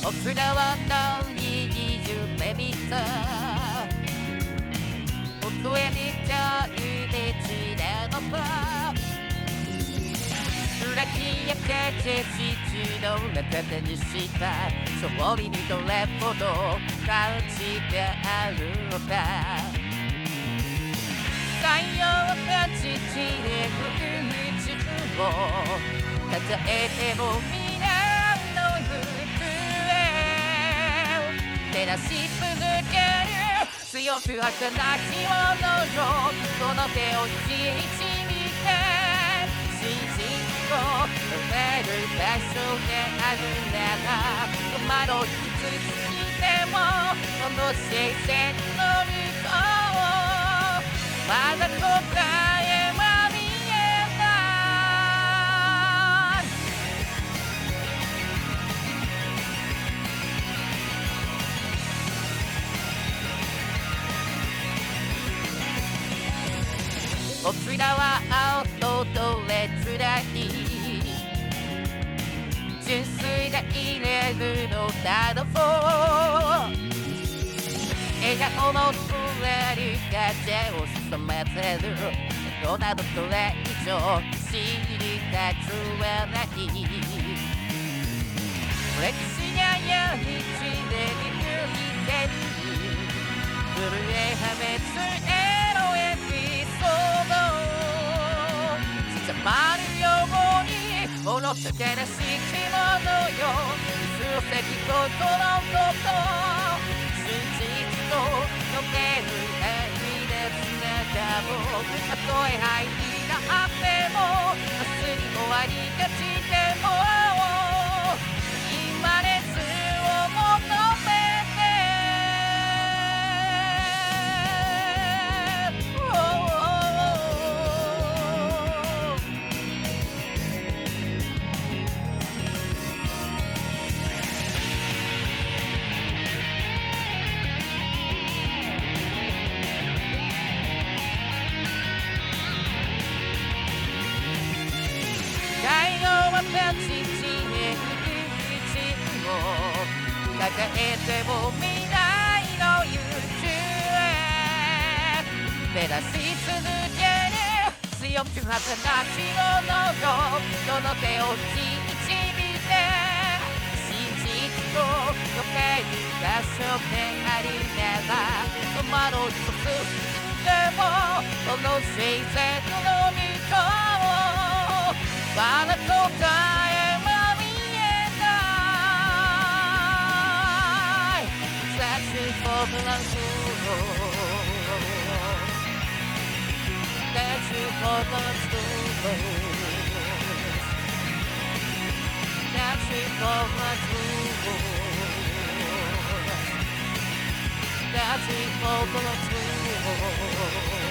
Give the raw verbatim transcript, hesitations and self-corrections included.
こちらは何に夢見た音へにちゃいでちれのパ裏きやけて父の中手にした勝利にどれほど感じてあるのか太陽が父へ吹く道を数えても皆の行方照らし続ける強く儚きものよこの手を導いて真実を埋める場所であるなら窓一つでもこの視線の向こうまだ答えは見えないこちらは青とどれつらい純粋で入れるのだろう笑顔の上に風を潜めてるどなどそれ以上知りたくはない歴史がやりちでに抜いてる震え破滅へのエピソード刻まるようにこの世界らしきものよ数世紀ごとのこと真実と溶ける愛でつながろうたとえ愛になっても明日に終わりがちでも今熱を求め私へ行く道を抱えても未来の行方へ照らし続ける強く儚きものよその手を導いて真実と溶ける場所でありながら窓一つでもこの自然の向こうまだ答えは見えない Searching for the truth Searching for the truth Searching for the truth Searching for the truth